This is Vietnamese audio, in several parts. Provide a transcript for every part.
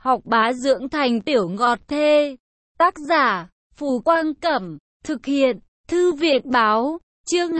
học bá dưỡng thành tiểu ngọt thê. Tác giả, Phù Quang Cẩm, thực hiện, Thư viện Báo, chương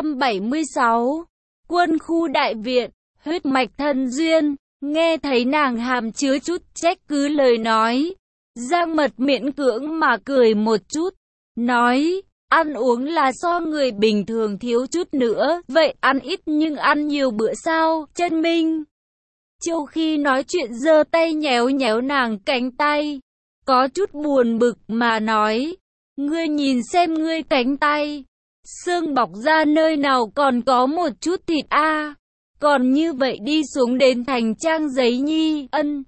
276. Quân khu đại viện, huyết mạch thân duyên. Nghe thấy nàng hàm chứa chút trách cứ lời nói, Giang Mật miễn cưỡng mà cười một chút, nói, ăn uống là so người bình thường thiếu chút nữa, vậy ăn ít nhưng ăn nhiều bữa sao, Chân Minh Châu khi nói chuyện giơ tay nhéo nhéo nàng cánh tay, có chút buồn bực mà nói, ngươi nhìn xem ngươi cánh tay, xương bọc ra nơi nào còn có một chút thịt a, còn như vậy đi xuống đến thành trang giấy nhi, ân.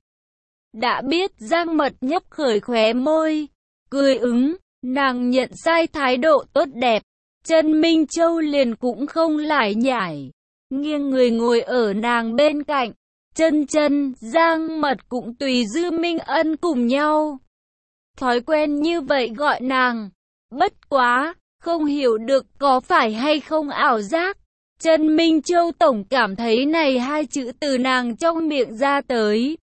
Đã biết. Giang Mật nhấp khởi khóe môi, cười ứng, nàng nhận sai thái độ tốt đẹp. Chân Minh Châu liền cũng không lải nhải, nghiêng người ngồi ở nàng bên cạnh. Chân, Giang Mật cũng tùy Dư Minh Ân cùng nhau. Thói quen như vậy gọi nàng, bất quá, không hiểu được có phải hay không ảo giác. Chân Minh Châu tổng cảm thấy này hai chữ từ nàng trong miệng ra tới,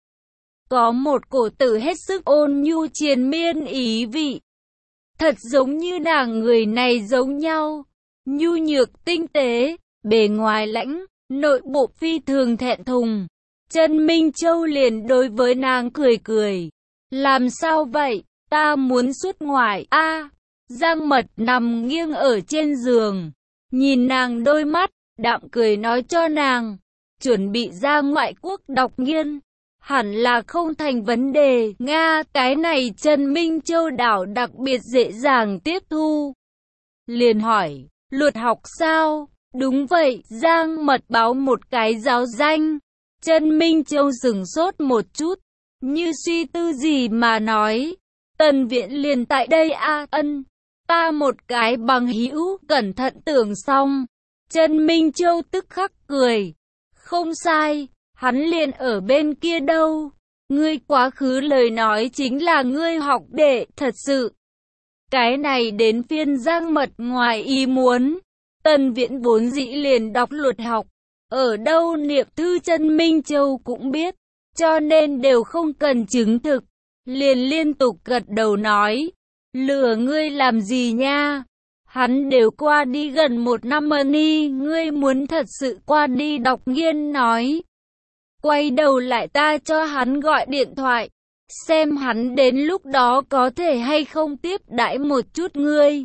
có một cổ tử hết sức ôn nhu triền miên ý vị. Thật giống như nàng người này giống nhau, nhu nhược tinh tế, bề ngoài lãnh, nội bộ phi thường thẹn thùng. Chân Minh Châu liền đối với nàng cười cười. Làm sao vậy, ta muốn xuất ngoại a. Giang Mật nằm nghiêng ở trên giường, nhìn nàng đôi mắt, đạm cười nói cho nàng, chuẩn bị ra ngoại quốc đọc nghiên, hẳn là không thành vấn đề. Nga, cái này Chân Minh Châu đảo đặc biệt dễ dàng tiếp thu. Liền hỏi, luật học sao? Đúng vậy, Giang Mật báo một cái giáo danh. Chân Minh Châu sửng sốt một chút, như suy tư gì mà nói, Tần viện liền tại đây a. Ân. Ta một cái bằng hữu, cẩn thận tưởng xong. Chân Minh Châu tức khắc cười. Không sai, hắn liền ở bên kia đâu. Ngươi quá khứ lời nói chính là ngươi học đệ, thật sự. Cái này đến phiên Giang Mật ngoài ý muốn. Tần viện vốn dĩ liền đọc luật học, ở đâu niệm thư Chân Minh Châu cũng biết, cho nên đều không cần chứng thực. Liền liên tục gật đầu nói, lừa ngươi làm gì nha, hắn đều qua đi gần 1 năm ni, ngươi muốn thật sự qua đi đọc nghiên nói. Quay đầu lại ta cho hắn gọi điện thoại, xem hắn đến lúc đó có thể hay không tiếp đãi một chút ngươi.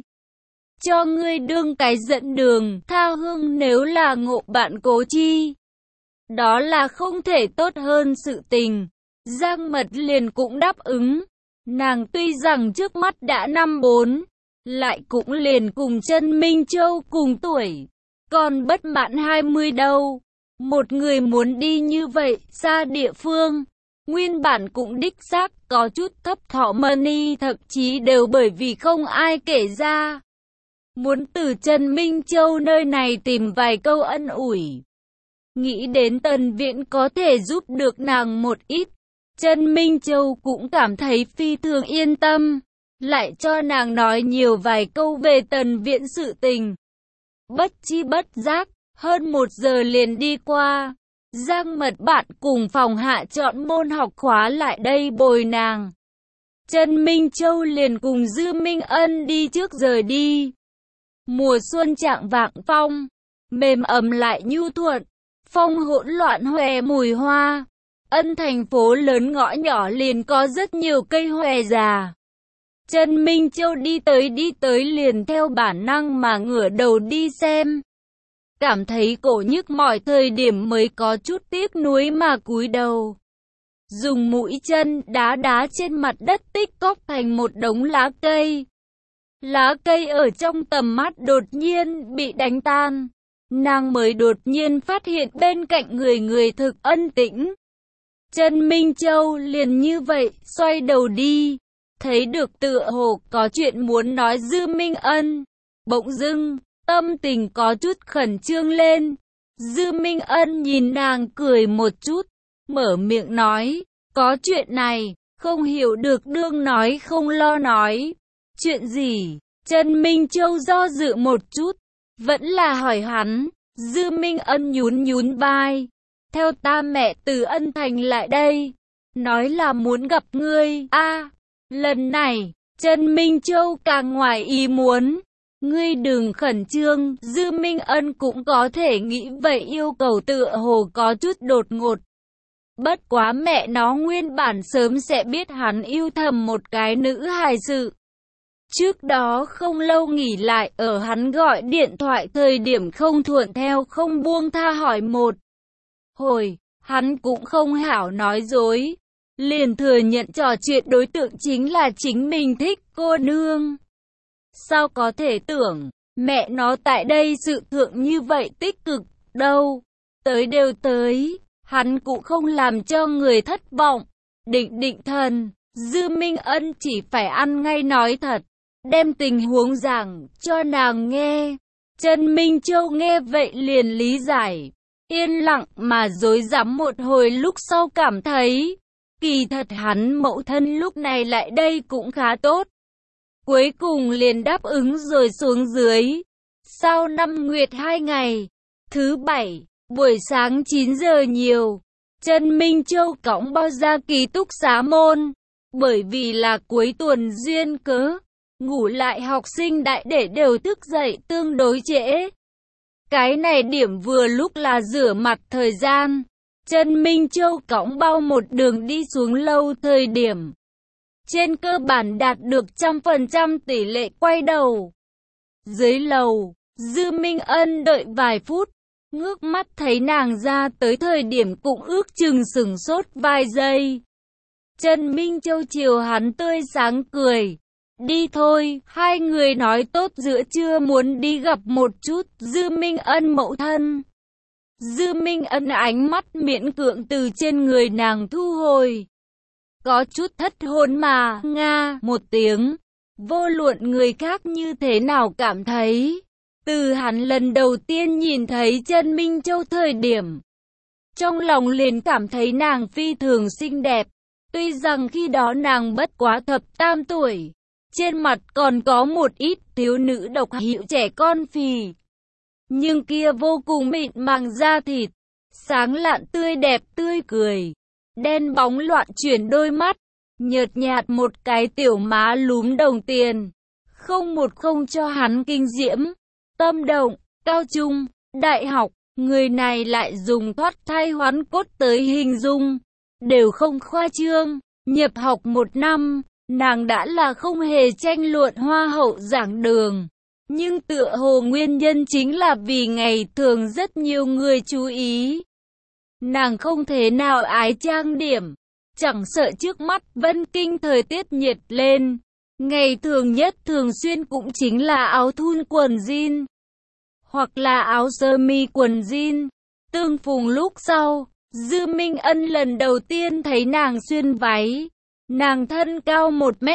Cho ngươi đương cái dẫn đường, tha hương nếu là ngộ bạn cố chi. Đó là không thể tốt hơn sự tình. Giang Mật liền cũng đáp ứng. Nàng tuy rằng trước mắt đã 54, lại cũng liền cùng Chân Minh Châu cùng tuổi, còn bất mãn 20 đâu. Một người muốn đi như vậy, xa địa phương, nguyên bản cũng đích xác có chút thấp thỏm money, thậm chí đều bởi vì không ai kể ra. Muốn từ Chân Minh Châu nơi này tìm vài câu ân ủi. Nghĩ đến Tần viện có thể giúp được nàng một ít, Chân Minh Châu cũng cảm thấy phi thường yên tâm, lại cho nàng nói nhiều vài câu về Tần viện sự tình. Bất chi bất giác, hơn 1 giờ liền đi qua. Giang Mật bạn cùng phòng hạ chọn môn học khóa lại đây bồi nàng. Chân Minh Châu liền cùng Dư Minh Ân đi trước rời đi. Mùa xuân trạng vạng phong, mềm ấm lại nhu thuận, phong hỗn loạn hòe mùi hoa. Ân thành phố lớn ngõ nhỏ liền có rất nhiều cây hòe già. Chân Minh Châu đi tới liền theo bản năng mà ngửa đầu đi xem. Cảm thấy cổ nhức mỏi thời điểm mới có chút tiếc nuối mà cúi đầu. Dùng mũi chân đá trên mặt đất tích cóp thành một đống lá cây. Lá cây ở trong tầm mắt đột nhiên bị đánh tan. Nàng mới đột nhiên phát hiện bên cạnh người thực ân tĩnh. Chân Minh Châu liền như vậy xoay đầu đi, thấy được tựa hồ có chuyện muốn nói Dư Minh Ân. Bỗng dưng, tâm tình có chút khẩn trương lên. Dư Minh Ân nhìn nàng cười một chút, mở miệng nói, có chuyện này, không hiểu được đương nói không lo nói. Chuyện gì? Chân Minh Châu do dự một chút, vẫn là hỏi hắn. Dư Minh Ân nhún vai, theo ta mẹ từ Ân Thành lại đây. nói là muốn gặp ngươi. Lần này, Trần Minh Châu càng ngoài ý muốn. Ngươi đừng khẩn trương, Dư Minh Ân cũng có thể nghĩ vậy, yêu cầu tựa hồ có chút đột ngột. Bất quá mẹ nó nguyên bản sớm sẽ biết hắn yêu thầm một cái nữ hài sự. Trước đó không lâu nghỉ lại, ở hắn gọi điện thoại thời điểm không thuận theo không buông tha hỏi một hồi, hắn cũng không hảo nói dối, liền thừa nhận trò chuyện đối tượng chính là chính mình thích cô nương. Sao có thể tưởng, mẹ nó tại đây sự thượng như vậy tích cực, đâu, tới đều tới, hắn cũng không làm cho người thất vọng. Định thần, Dư Minh Ân chỉ phải ăn ngay nói thật, đem tình huống giảng cho nàng nghe. Trần Minh Châu nghe vậy liền lý giải, yên lặng mà rối rắm một hồi, lúc sau cảm thấy, kỳ thật hắn mẫu thân lúc này lại đây cũng khá tốt. Cuối cùng liền đáp ứng rồi xuống dưới. Sau 5 nguyệt 2 ngày, thứ Bảy, buổi sáng 9 giờ nhiều, Trần Minh Châu cõng bao ra ký túc xá môn. Bởi vì là cuối tuần duyên cớ, ngủ lại học sinh đại để đều thức dậy tương đối trễ. Cái này điểm vừa lúc là rửa mặt thời gian. Trần Minh Châu cõng bao một đường đi xuống lâu thời điểm, trên cơ bản đạt được 100% tỷ lệ quay đầu. Dưới lầu, Dư Minh Ân đợi vài phút, ngước mắt thấy nàng ra tới thời điểm cũng ước chừng sửng sốt vài giây. Trần Minh Châu chiều hắn tươi sáng cười. Đi thôi, hai người nói tốt giữa trưa muốn đi gặp một chút Dư Minh Ân mẫu thân. Dư Minh Ân ánh mắt miễn cưỡng từ trên người nàng thu hồi. Có chút thất hồn mà, nga, một tiếng. Vô luận người khác như thế nào cảm thấy. Từ hắn lần đầu tiên nhìn thấy Trần Minh Châu thời điểm, trong lòng liền cảm thấy nàng phi thường xinh đẹp. Tuy rằng khi đó nàng bất quá thập tam tuổi, trên mặt còn có một ít thiếu nữ độc hiệu trẻ con phì. Nhưng kia vô cùng mịn màng da thịt, sáng lạn tươi đẹp tươi cười, đen bóng loạn chuyển đôi mắt, nhợt nhạt một cái tiểu má lúm đồng tiền, không cho hắn kinh diễm, tâm động, cao trung, đại học, người này lại dùng thoát thai hoán cốt tới hình dung, đều không khoa trương. Nhập học 1 năm, nàng đã là không hề tranh luận hoa hậu giảng đường. Nhưng tựa hồ nguyên nhân chính là vì ngày thường rất nhiều người chú ý. Nàng không thể nào ái trang điểm, chẳng sợ trước mắt Vân Kinh thời tiết nhiệt lên. Ngày thường nhất thường xuyên cũng chính là áo thun quần jean, hoặc là áo sơ mi quần jean. Tương phùng lúc sau, Dư Minh Ân lần đầu tiên thấy nàng xuyên váy. Nàng thân cao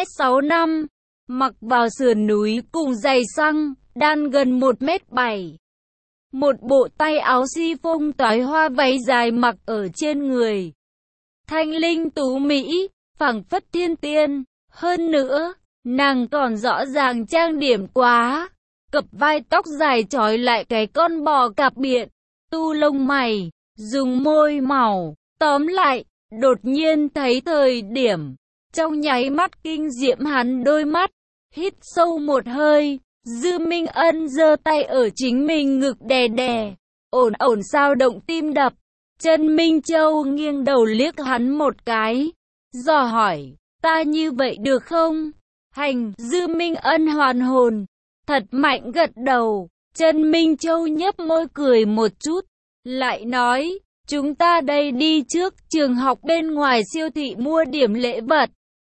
1m65, mặc vào sườn núi cùng giày xăng, đan gần 1m7. Một bộ tay áo si-phông toái hoa váy dài mặc ở trên người. Thanh linh tú mỹ, phảng phất thiên tiên. Hơn nữa, nàng còn rõ ràng trang điểm quá. Cặp vai tóc dài trói lại cái con bò cạp biện, tu lông mày, dùng môi màu. Tóm lại, đột nhiên thấy thời điểm, trong nháy mắt kinh diễm hắn đôi mắt. Hít sâu một hơi, Dư Minh Ân giơ tay ở chính mình ngực đè đè, ổn sao động tim đập. Trần Minh Châu nghiêng đầu liếc hắn một cái, dò hỏi, ta như vậy được không? Hành, Dư Minh Ân hoàn hồn, thật mạnh gật đầu. Trần Minh Châu nhếch môi cười một chút, lại nói, chúng ta đây đi trước trường học bên ngoài siêu thị mua điểm lễ vật,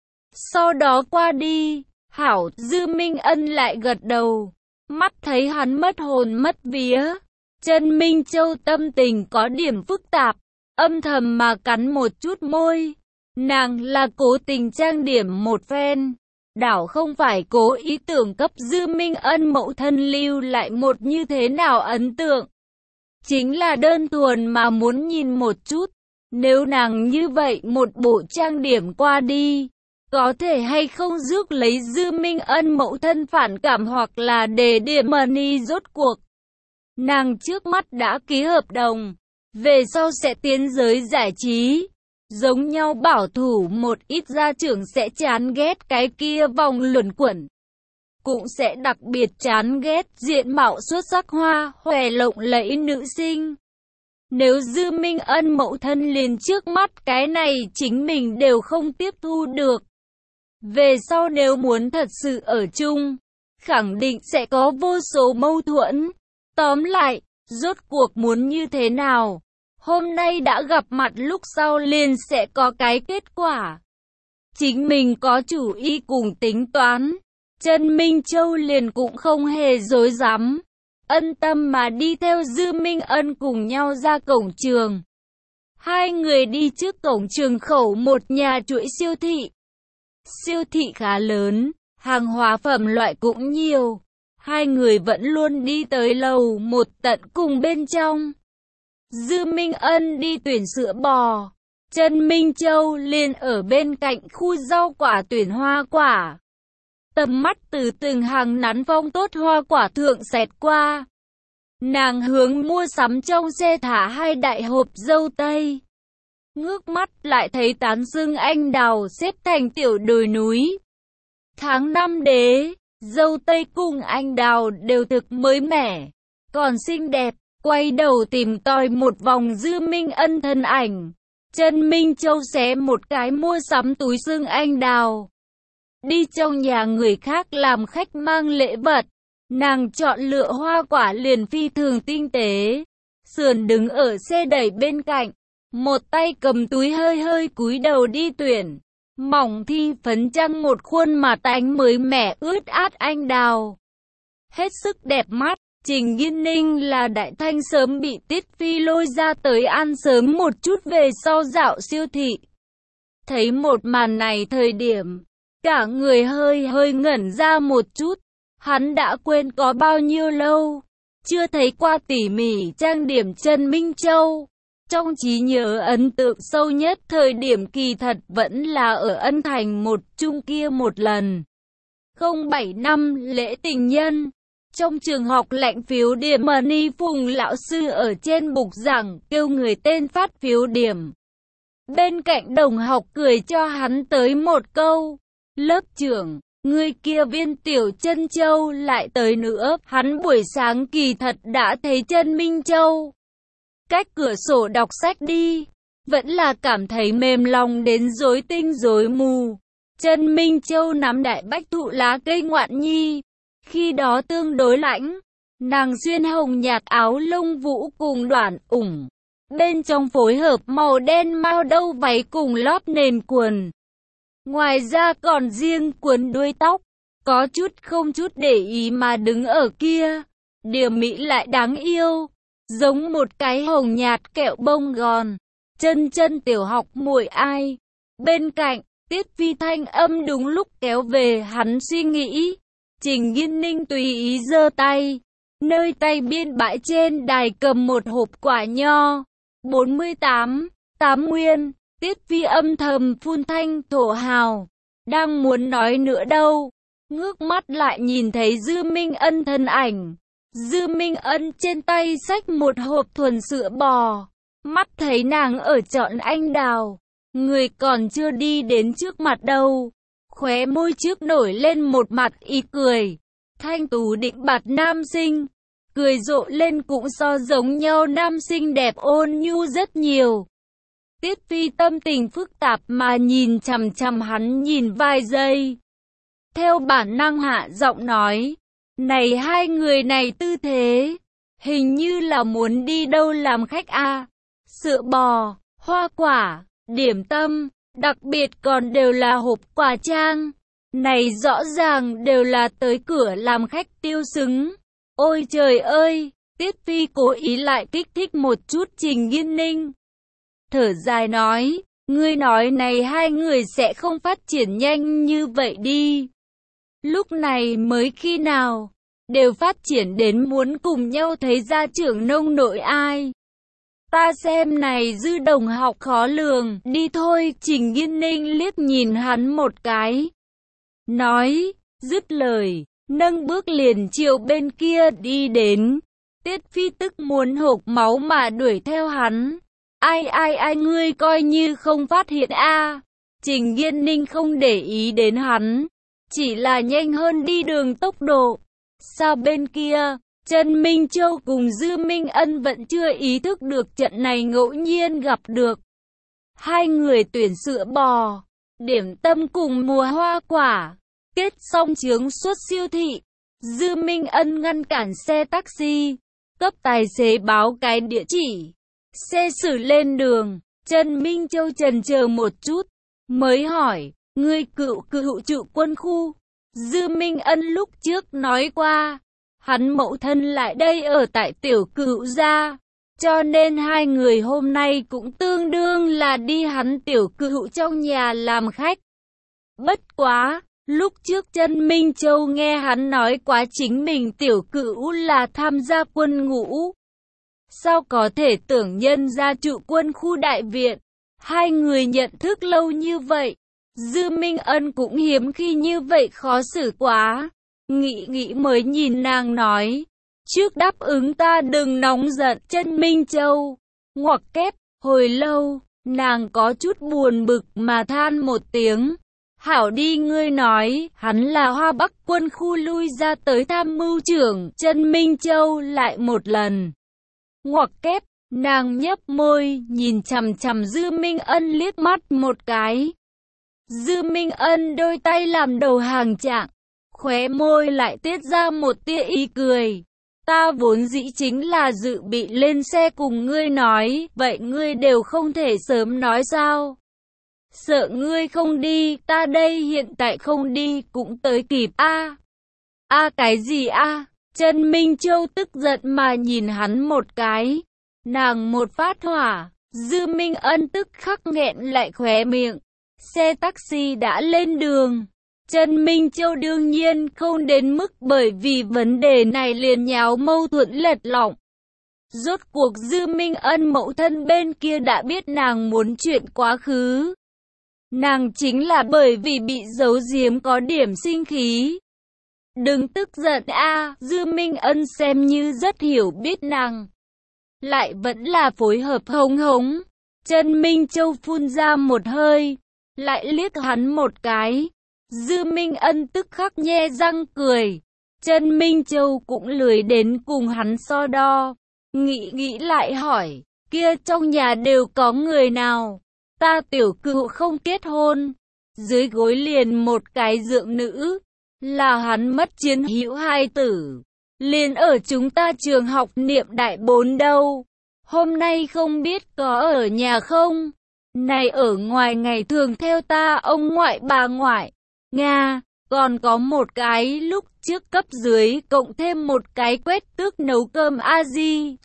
sau đó qua đi. Hảo, Dư Minh Ân lại gật đầu, mắt thấy hắn mất hồn mất vía. Trần Minh Châu tâm tình có điểm phức tạp, âm thầm mà cắn một chút môi. Nàng là cố tình trang điểm một phen, đảo không phải cố ý tưởng cấp Dư Minh Ân mẫu thân lưu lại một như thế nào ấn tượng. Chính là đơn thuần mà muốn nhìn một chút, nếu nàng như vậy một bộ trang điểm qua đi, có thể hay không rước lấy Dư Minh Ân mẫu thân phản cảm hoặc là để điểm money. Rốt cuộc nàng trước mắt đã ký hợp đồng, về sau sẽ tiến giới giải trí. Giống nhau bảo thủ một ít gia trưởng sẽ chán ghét cái kia vòng luẩn quẩn. Cũng sẽ đặc biệt chán ghét diện mạo xuất sắc hoa hòe lộng lẫy nữ sinh. Nếu Dư Minh Ân mẫu thân liền trước mắt cái này chính mình đều không tiếp thu được. Về sau nếu muốn thật sự ở chung, khẳng định sẽ có vô số mâu thuẫn. Tóm lại, rốt cuộc muốn như thế nào? Hôm nay đã gặp mặt lúc sau liền sẽ có cái kết quả. Chính mình có chủ ý cùng tính toán. Trần Minh Châu liền cũng không hề dối dám. Ân tâm mà đi theo Dư Minh Ân cùng nhau ra cổng trường. Hai người đi trước cổng trường khẩu một nhà chuỗi siêu thị. Siêu thị khá lớn, hàng hóa phẩm loại cũng nhiều. Hai người vẫn luôn đi tới lầu một tận cùng bên trong. Dư Minh Ân đi tuyển sữa bò. Trần Minh Châu liền ở bên cạnh khu rau quả tuyển hoa quả. Tầm mắt từ từng hàng nắn phong tốt hoa quả thượng xẹt qua. Nàng hướng mua sắm trong xe thả hai đại hộp dâu tây. Ngước mắt lại thấy tán dương anh đào xếp thành tiểu đồi núi. Tháng 5 đế, dâu tây cùng anh đào đều thực mới mẻ, còn xinh đẹp. Quay đầu tìm tòi một vòng Dư Minh Ân thân ảnh. Trần Minh Châu xé một cái mua sắm túi xương anh đào. Đi trong nhà người khác làm khách mang lễ vật. Nàng chọn lựa hoa quả liền phi thường tinh tế. Sườn đứng ở xe đẩy bên cạnh. Một tay cầm túi hơi hơi cúi đầu đi tuyển. Mỏng thi phấn trăng một khuôn mặt ánh mới mẻ ướt át anh đào. Hết sức đẹp mắt. Trình Nghiên Ninh là đại thanh sớm bị Tiết Phi lôi ra tới ăn sớm một chút về sau dạo siêu thị. Thấy một màn này thời điểm, cả người hơi ngẩn ra một chút. Hắn đã quên có bao nhiêu lâu, chưa thấy qua tỉ mỉ trang điểm Trần Minh Châu. Trong trí nhớ ấn tượng sâu nhất thời điểm kỳ thật vẫn là ở Ân Thành một chung kia một lần. 07 năm lễ tình nhân. Trong trường học lãnh phiếu điểm Money Phùng lão sư ở trên bục giảng kêu người tên phát phiếu điểm. Bên cạnh đồng học cười cho hắn tới một câu. Lớp trưởng, người kia Viên Tiểu Chân Châu lại tới nữa. Hắn buổi sáng kỳ thật đã thấy Trần Minh Châu. Cách cửa sổ đọc sách đi. Vẫn là cảm thấy mềm lòng đến rối tinh rối mù. Trần Minh Châu nắm đại bách thụ lá cây ngoạn nhi. Khi đó tương đối lãnh, nàng xuyên hồng nhạt áo lông vũ cùng đoạn ủng. Bên trong phối hợp màu đen mao đâu váy cùng lót nền quần. Ngoài ra còn riêng quấn đuôi tóc, có chút không chút để ý mà đứng ở kia. Điểm mỹ lại đáng yêu, giống một cái hồng nhạt kẹo bông gòn. Chân tiểu học muội ai. Bên cạnh, Tiết Phi thanh âm đúng lúc kéo về hắn suy nghĩ. Trình Nghiên Ninh tùy ý giơ tay, nơi tay biên bãi trên đài cầm một hộp quả nho. 48, 8 nguyên, Tiết Phi âm thầm phun thanh thổ hào. Đang muốn nói nữa đâu, ngước mắt lại nhìn thấy Dư Minh Ân thân ảnh. Dư Minh Ân trên tay xách một hộp thuần sữa bò. Mắt thấy nàng ở chọn anh đào, người còn chưa đi đến trước mặt đâu. Khóe môi trước nổi lên một mặt ý cười. Thanh tú định bạt nam sinh. Cười rộ lên cũng so giống nhau nam sinh đẹp ôn nhu rất nhiều. Tiết Phi tâm tình phức tạp mà nhìn chằm chằm hắn nhìn vài giây. Theo bản năng hạ giọng nói. Này hai người này tư thế. Hình như là muốn đi đâu làm khách a. Sữa bò, hoa quả, điểm tâm. Đặc biệt còn đều là hộp quà trang. Này rõ ràng đều là tới cửa làm khách tiêu xứng. Ôi trời ơi, Tiết Phi cố ý lại kích thích một chút Trình Nghiên Ninh. Thở dài nói, ngươi nói này hai người sẽ không phát triển nhanh như vậy đi. Lúc này mới khi nào, đều phát triển đến muốn cùng nhau thấy gia trưởng nông nội ai. Ta xem này Dư đồng học khó lường, đi thôi. Trình Nghiên Ninh liếc nhìn hắn một cái. Nói, dứt lời, nâng bước liền chiều bên kia đi đến. Tiết Phi tức muốn hộc máu mà đuổi theo hắn. Ai ngươi coi như không phát hiện a? Trình Nghiên Ninh không để ý đến hắn, chỉ là nhanh hơn đi đường tốc độ. Sao bên kia, Trần Minh Châu cùng Dư Minh Ân vẫn chưa ý thức được trận này ngẫu nhiên gặp được. Hai người tuyển sữa bò, điểm tâm cùng mùa hoa quả, kết xong chướng suốt siêu thị. Dư Minh Ân ngăn cản xe taxi, cấp tài xế báo cái địa chỉ. Xe xử lên đường, Trần Minh Châu chần chờ một chút, mới hỏi, ngươi cựu trụ quân khu. Dư Minh Ân lúc trước nói qua, hắn mẫu thân lại đây ở tại tiểu cựu gia, cho nên hai người hôm nay cũng tương đương là đi hắn tiểu cựu trong nhà làm khách. Bất quá, lúc trước Trần Minh Châu nghe hắn nói quá chính mình tiểu cựu là tham gia quân ngũ. Sao có thể tưởng nhân gia trụ quân khu đại viện, hai người nhận thức lâu như vậy. Dư Minh Ân cũng hiếm khi như vậy khó xử quá. Nghĩ mới nhìn nàng nói, trước đáp ứng ta đừng nóng giận. Trần Minh Châu ngoặc kép, hồi lâu, nàng có chút buồn bực mà than một tiếng. Hảo đi, ngươi nói, hắn là Hoa Bắc quân khu lui ra tới tham mưu trưởng. Trần Minh Châu lại một lần ngoặc kép, nàng nhấp môi, nhìn chằm chằm Dư Minh Ân liếc mắt một cái. Dư Minh Ân đôi tay làm đầu hàng trạng, khóe môi lại tiết ra một tia ý cười. Ta vốn dĩ chính là dự bị lên xe cùng ngươi nói, vậy ngươi đều không thể sớm nói sao? Sợ ngươi không đi, ta đây hiện tại không đi cũng tới kịp a. Cái gì a? Trần Minh Châu tức giận mà nhìn hắn một cái. Nàng một phát hỏa, Dư Minh Ân tức khắc nghẹn lại khóe miệng. Xe taxi đã lên đường. Trần Minh Châu đương nhiên không đến mức bởi vì vấn đề này liền nháo mâu thuẫn lệch lỏng. Rốt cuộc Dư Minh Ân mẫu thân bên kia đã biết nàng muốn chuyện quá khứ. Nàng chính là bởi vì bị giấu giếm có điểm sinh khí. Đừng tức giận a. Dư Minh Ân xem như rất hiểu biết nàng, lại vẫn là phối hợp hống hống. Trần Minh Châu phun ra một hơi, lại liếc hắn một cái. Dư Minh Ân tức khắc nhe răng cười. Trần Minh Châu cũng lười đến cùng hắn so đo. Nghĩ lại hỏi, kia trong nhà đều có người nào? Ta tiểu cựu không kết hôn, dưới gối liền một cái dượng nữ, là hắn mất chiến hữu hai tử, liền ở chúng ta trường học niệm đại 4 đâu. Hôm nay không biết có ở nhà không? Này ở ngoài ngày thường theo ta ông ngoại bà ngoại. Nga, còn có một cái lúc trước cấp dưới cộng thêm một cái quét tước nấu cơm A-di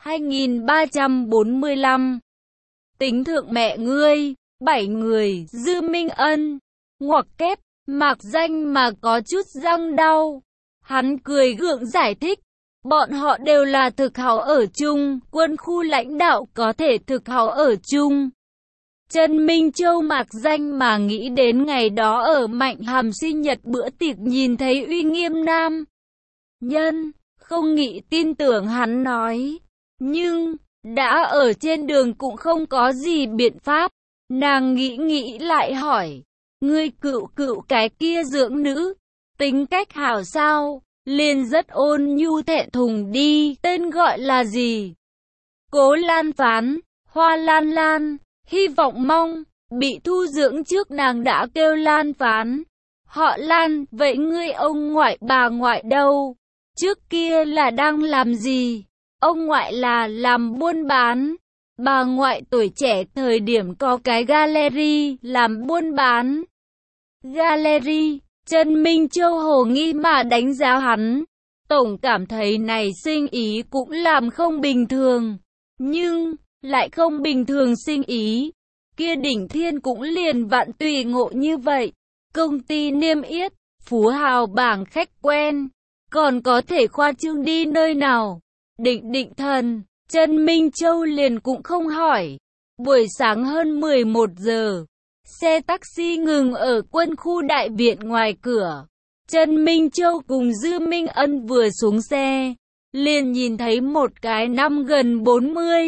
2345. Tính thượng mẹ ngươi, 7 người. Dư Minh Ân ngoặc kép, mạc danh mà có chút răng đau. Hắn cười gượng giải thích, bọn họ đều là thực hảo ở chung, quân khu lãnh đạo có thể thực hảo ở chung. Trần Minh Châu mạc danh mà nghĩ đến ngày đó ở Mạnh Hàm sinh nhật bữa tiệc nhìn thấy uy nghiêm nam nhân, không nghĩ tin tưởng hắn nói. Nhưng, đã ở trên đường cũng không có gì biện pháp. Nàng nghĩ lại hỏi, ngươi cựu cái kia dưỡng nữ, tính cách hảo sao? Liền rất ôn nhu thẹn thùng đi, tên gọi là gì? Cố Lan Phán, Hoa Lan Lan. Hy vọng mong, bị thu dưỡng trước nàng đã kêu Lan Phán. Họ Lan, vậy ngươi ông ngoại bà ngoại đâu? Trước kia là đang làm gì? Ông ngoại là làm buôn bán. Bà ngoại tuổi trẻ thời điểm có cái gallery làm buôn bán. Gallery, Trần Minh Châu hồ nghi mà đánh giá hắn. Tổng cảm thấy này sinh ý cũng làm không bình thường. Nhưng lại không bình thường sinh ý, kia Đỉnh Thiên cũng liền vạn tùy ngộ như vậy. Công ty niêm yết, phú hào bảng khách quen, còn có thể khoa trương đi nơi nào? Định thần, Trần Minh Châu liền cũng không hỏi. Buổi sáng hơn 11 giờ, xe taxi ngừng ở quân khu đại viện ngoài cửa. Trần Minh Châu cùng Dư Minh Ân vừa xuống xe, liền nhìn thấy một cái năm gần 40,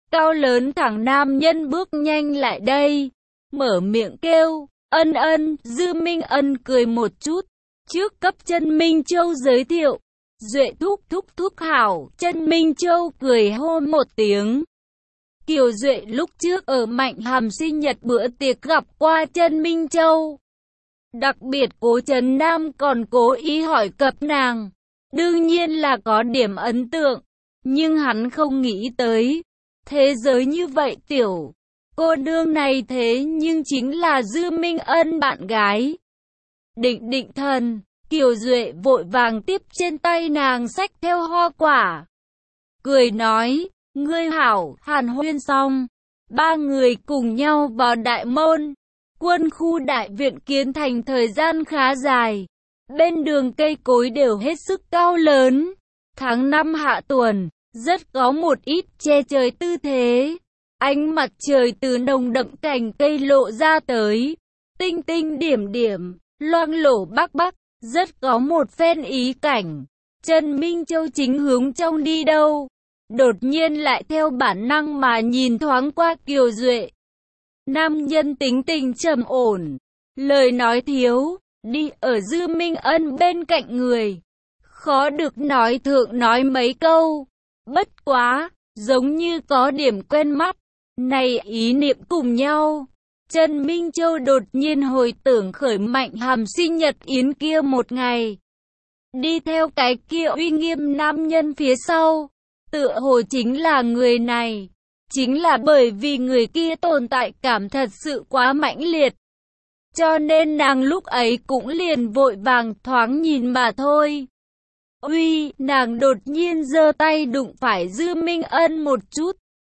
cao lớn thẳng nam nhân bước nhanh lại đây, mở miệng kêu, Ân Ân. Dư Minh Ân cười một chút, trước cấp Chân Minh Châu giới thiệu, Duệ thúc thúc hảo. Chân Minh Châu cười hô một tiếng. Kiều Duệ lúc trước ở Mạnh Hàm sinh nhật bữa tiệc gặp qua Chân Minh Châu. Đặc biệt Cố Trấn Nam còn cố ý hỏi cập nàng. Đương nhiên là có điểm ấn tượng, nhưng hắn không nghĩ tới, thế giới như vậy tiểu cô nương này thế nhưng chính là Dư Minh Ân bạn gái. Định thần, Kiều Duệ vội vàng tiếp trên tay nàng xách theo hoa quả. Cười nói, ngươi hảo. Hàn huyên xong, ba người cùng nhau vào đại môn. Quân khu đại viện kiến thành thời gian khá dài. Bên đường cây cối đều hết sức cao lớn. Tháng 5 hạ tuần, rất có một ít che trời tư thế. Ánh mặt trời từ nồng đậm cành cây lộ ra tới. Tinh tinh điểm điểm, loang lổ bắc bắc, rất có một phen ý cảnh. Trần Minh Châu chính hướng trong đi đâu, đột nhiên lại theo bản năng mà nhìn thoáng qua Kiều Duệ. Nam nhân tính tình trầm ổn, lời nói thiếu, đi ở Dư Minh Ân bên cạnh người. Khó được nói thượng nói mấy câu, bất quá, giống như có điểm quen mắt. Này ý niệm cùng nhau, Trần Minh Châu đột nhiên hồi tưởng khởi Mạnh Hàm sinh nhật yến kia một ngày. Đi theo cái kia uy nghiêm nam nhân phía sau, tựa hồ chính là người này. Chính là bởi vì người kia tồn tại cảm thật sự quá mãnh liệt. Cho nên nàng lúc ấy cũng liền vội vàng thoáng nhìn mà thôi. Uy, nàng đột nhiên giơ tay đụng phải Dư Minh Ân một chút.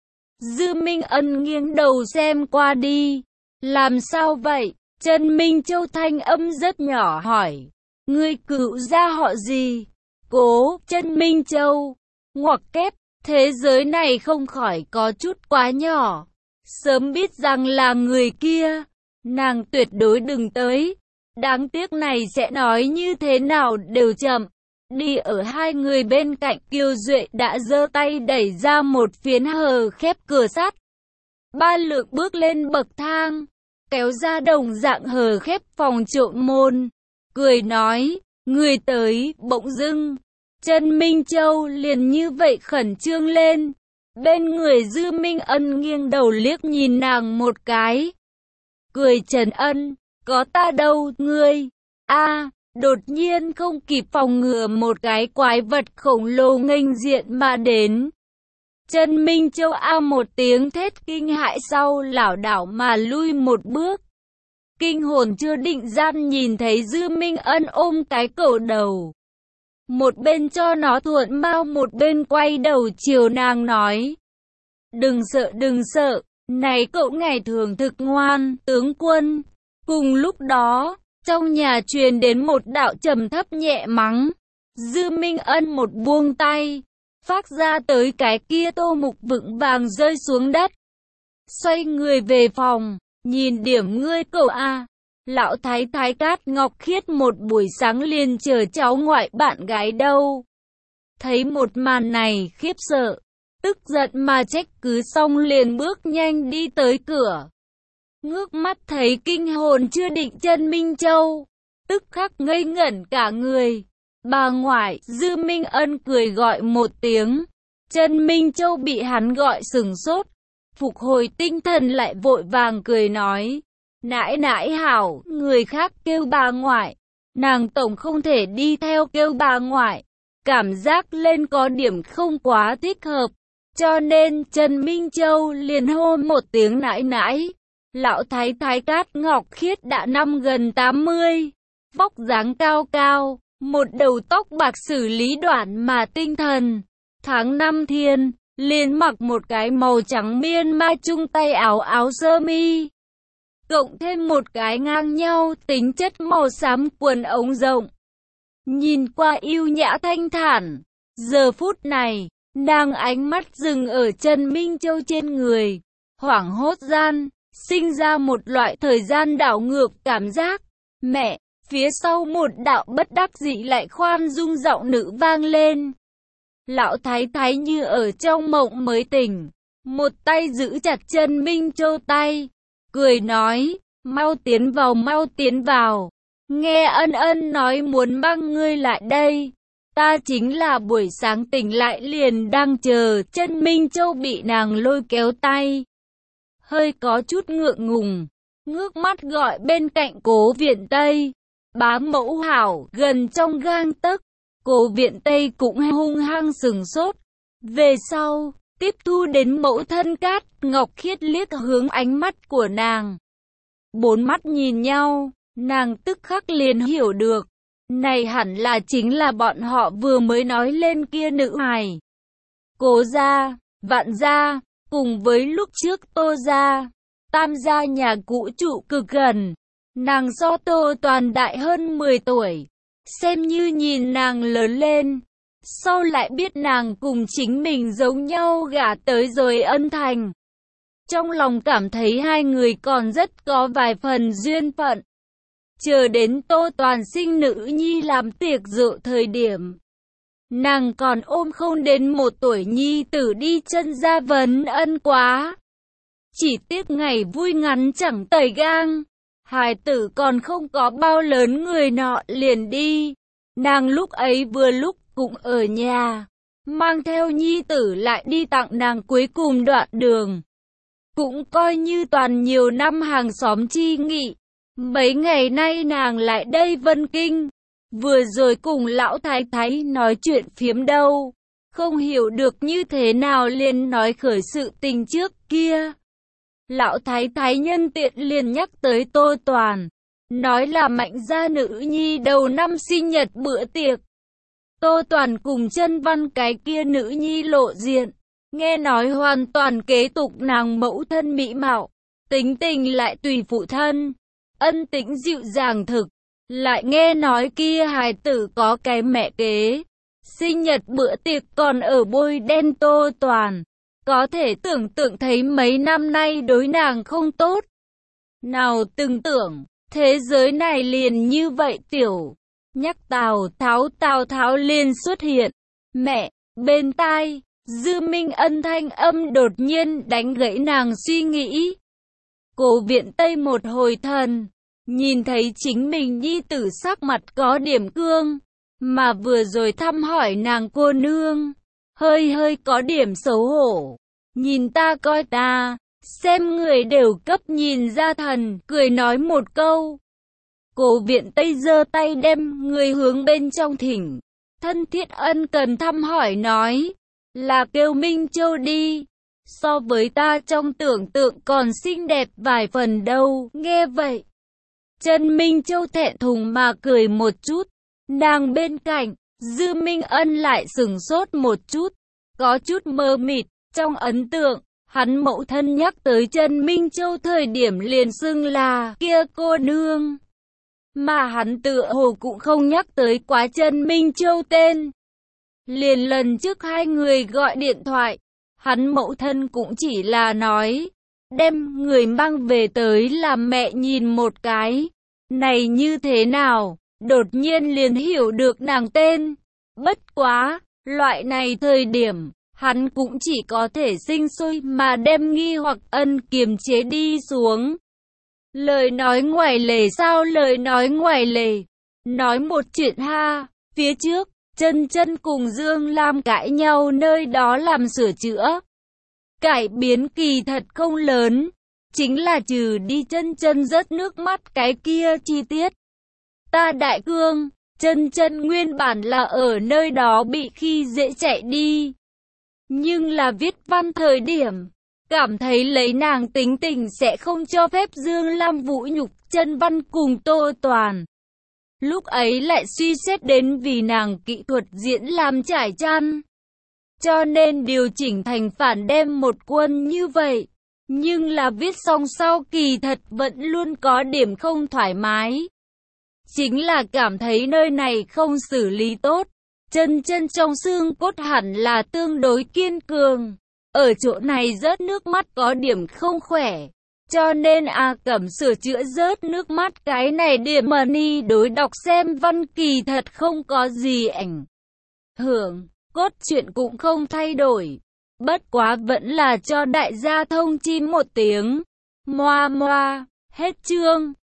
Dư Minh Ân nghiêng đầu xem qua đi. Làm sao vậy? Trần Minh Châu thanh âm rất nhỏ hỏi. Ngươi cựu gia họ gì? Cố, Trần Minh Châu. Ngoặc kép, thế giới này không khỏi có chút quá nhỏ. Sớm biết rằng là người kia, nàng tuyệt đối đừng tới. Đáng tiếc này sẽ nói như thế nào đều chậm. Đi ở hai người bên cạnh, Kiều Duệ đã giơ tay đẩy ra một phiến hờ khép cửa sắt. Ba Lượng bước lên bậc thang, kéo ra đồng dạng hờ khép phòng trộm môn, cười nói, người tới. Bỗng dưng, Trần Minh Châu liền như vậy khẩn trương lên. Bên người Dư Minh Ân nghiêng đầu liếc nhìn nàng một cái. Cười trấn an, có ta đâu, ngươi. Đột nhiên không kịp phòng ngừa một cái quái vật khổng lồ nghênh diện mà đến. Trần Minh Châu một tiếng thét kinh hãi sau lảo đảo mà lui một bước. Kinh hồn chưa định gian nhìn thấy Dư Minh Ân ôm cái cổ đầu. Một bên cho nó thuận mau, một bên quay đầu chiều nàng nói. Đừng sợ, này cậu ngày thường thực ngoan, tướng quân. Cùng lúc đó, trong nhà truyền đến một đạo trầm thấp nhẹ mắng. Dư Minh Ân một buông tay, phát ra tới cái kia tô mục vững vàng rơi xuống đất. Xoay người về phòng, nhìn điểm ngươi cậu Lão thái thái Cát Ngọc Khiết một buổi sáng liền chờ cháu ngoại bạn gái đâu. Thấy một màn này khiếp sợ, tức giận mà trách cứ xong liền bước nhanh đi tới cửa. Ngước mắt thấy kinh hồn chưa định Trần Minh Châu, tức khắc ngây ngẩn cả người. Bà ngoại. Dư Minh Ân cười gọi một tiếng. Trần Minh Châu bị hắn gọi sừng sốt, phục hồi tinh thần lại vội vàng cười nói. Nãi nãi hảo, người khác kêu bà ngoại, nàng tổng không thể đi theo kêu bà ngoại. Cảm giác lên có điểm không quá thích hợp, cho nên Trần Minh Châu liền hô một tiếng nãi nãi. Lão thái thái Cát Ngọc Khiết đã năm gần 80, vóc dáng cao cao, một đầu tóc bạc xử lý đoạn mà tinh thần. Tháng 5 thiên, liền mặc một cái màu trắng miên mai chung tay áo sơ mi, cộng thêm một cái ngang nhau tính chất màu xám quần ống rộng. Nhìn qua yêu nhã thanh thản. Giờ phút này, nàng ánh mắt dừng ở Trần Minh Châu trên người, hoảng hốt gian, sinh ra một loại thời gian đảo ngược cảm giác. Mẹ, phía sau một đạo bất đắc dĩ lại khoan dung giọng nữ vang lên. Lão thái thái như ở trong mộng mới tỉnh, một tay giữ chặt chân Minh Châu tay, cười nói, mau tiến vào. Nghe Ân Ân nói muốn mang ngươi lại đây. Ta chính là buổi sáng tỉnh lại liền đang chờ. Chân Minh Châu bị nàng lôi kéo tay, hơi có chút ngượng ngùng, ngước mắt gọi bên cạnh Cố Viện Tây. Bá mẫu hảo, gần trong gang tấc. Cố Viện Tây cũng hung hăng sừng sốt. Về sau, tiếp thu đến mẫu thân Cát Ngọc Khiết liếc hướng ánh mắt của nàng. Bốn mắt nhìn nhau, nàng tức khắc liền hiểu được. Này hẳn là chính là bọn họ vừa mới nói lên kia nữ hài. Cố gia, Vạn gia, cùng với lúc trước Tô gia, Tam gia nhà cũ trụ cực gần. Nàng do Tô Toàn đại hơn 10 tuổi, xem như nhìn nàng lớn lên. Sau lại biết nàng cùng chính mình giống nhau gả tới rồi Ân Thành. Trong lòng cảm thấy hai người còn rất có vài phần duyên phận. Chờ đến Tô Toàn sinh nữ nhi làm tiệc rượu thời điểm, nàng còn ôm không đến 1 tuổi nhi tử đi chân ra vấn ân quá. Chỉ tiếc ngày vui ngắn chẳng tẩy gang, hài tử còn không có bao lớn người nọ liền đi. Nàng lúc ấy vừa lúc cũng ở nhà, mang theo nhi tử lại đi tặng nàng cuối cùng đoạn đường. Cũng coi như toàn nhiều năm hàng xóm chi nghị. Mấy ngày nay nàng lại đây Vân Kinh, vừa rồi cùng lão thái thái nói chuyện phiếm đâu, không hiểu được như thế nào liền nói khởi sự tình trước kia. Lão thái thái nhân tiện liền nhắc tới Tô Toàn, nói là Mạnh gia nữ nhi đầu năm sinh nhật bữa tiệc. Tô Toàn cùng Chân Văn cái kia nữ nhi lộ diện, nghe nói hoàn toàn kế tục nàng mẫu thân mỹ mạo, tính tình lại tùy phụ thân, ân tĩnh dịu dàng thực. Lại nghe nói kia hài tử có cái mẹ kế, sinh nhật bữa tiệc còn ở bôi đen Tô Toàn. Có thể tưởng tượng thấy mấy năm nay đối nàng không tốt. Nào từng tưởng, thế giới này liền như vậy tiểu. Nhắc Tào Tháo liền xuất hiện. Mẹ, bên tai, Dư Minh Ân thanh âm đột nhiên đánh gãy nàng suy nghĩ. Cố Viện Tây một hồi thần, nhìn thấy chính mình nhi tử sắc mặt có điểm cương, mà vừa rồi thăm hỏi nàng cô nương, hơi có điểm xấu hổ. Nhìn ta coi ta, xem người đều cấp nhìn ra thần, cười nói một câu. Cố Viện Tây giơ tay đem người hướng bên trong thỉnh, thân thiết ân cần thăm hỏi nói, là kêu Minh Châu đi, so với ta trong tưởng tượng còn xinh đẹp vài phần đâu. Nghe vậy, Trần Minh Châu thẹn thùng mà cười một chút, nàng bên cạnh, Dư Minh Ân lại sửng sốt một chút, có chút mơ mịt. Trong ấn tượng, hắn mẫu thân nhắc tới Trần Minh Châu thời điểm liền xưng là kia cô nương. Mà hắn tựa hồ cũng không nhắc tới quá Trần Minh Châu tên. Liền lần trước hai người gọi điện thoại, hắn mẫu thân cũng chỉ là nói, đem người mang về tới làm mẹ nhìn một cái. Này như thế nào, đột nhiên liền hiểu được nàng tên. Bất quá, loại này thời điểm, hắn cũng chỉ có thể sinh sôi mà đem nghi hoặc ân kiềm chế đi xuống. Lời nói ngoài lề sao lời nói ngoài lề. Nói một chuyện ha, phía trước, Chân cùng Dương Lam cãi nhau nơi đó làm sửa chữa. Cải biến kỳ thật không lớn, chính là trừ đi Chân rớt nước mắt cái kia chi tiết. Ta đại cương, Chân nguyên bản là ở nơi đó bị khi dễ chạy đi. Nhưng là viết văn thời điểm, cảm thấy lấy nàng tính tình sẽ không cho phép Dương Lam vũ nhục Chân Văn cùng Tô Toàn. Lúc ấy lại suy xét đến vì nàng kỹ thuật diễn làm trải chăn, cho nên điều chỉnh thành phản đem một quân như vậy. Nhưng là viết xong sau kỳ thật vẫn luôn có điểm không thoải mái. Chính là cảm thấy nơi này không xử lý tốt. Chân trong xương cốt hẳn là tương đối kiên cường. Ở chỗ này rớt nước mắt có điểm không khỏe. Cho nên A Cẩm sửa chữa rớt nước mắt cái này điểm mà ni đối đọc xem văn kỳ thật không có gì ảnh hưởng. Cốt truyện cũng không thay đổi. Bất quá vẫn là cho đại gia thông chi một tiếng. Moa moa, hết chương.